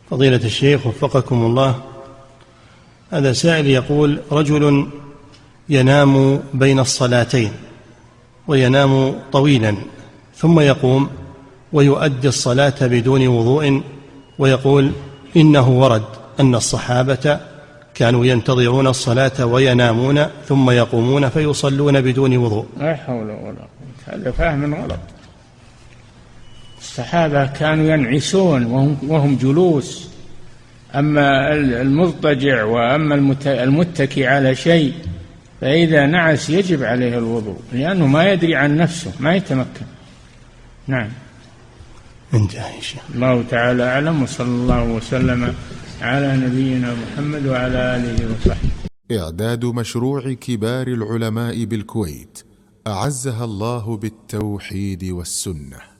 فضيلة الشيخ وفقكم الله، هذا سائل يقول: رجل ينام بين الصلاتين وينام طويلا ثم يقوم ويؤدي الصلاة بدون وضوء، ويقول إنه ورد أن الصحابة كانوا ينتظرون الصلاة وينامون ثم يقومون فيصلون بدون وضوء. لا حول ولا قوة، هذا فهم غلط. الصحابة كانوا ينعسون وهم جلوس، أما المضطجع وأما المتكي على شيء فإذا نعس يجب عليه الوضوء، لأنه ما يدري عن نفسه، ما يتمكن. نعم. انتهى. الله تعالى أعلم، وصلى الله وسلم على نبينا محمد وعلى آله وصحبه. إعداد مشروع كبار العلماء بالكويت أعزها الله بالتوحيد والسنة.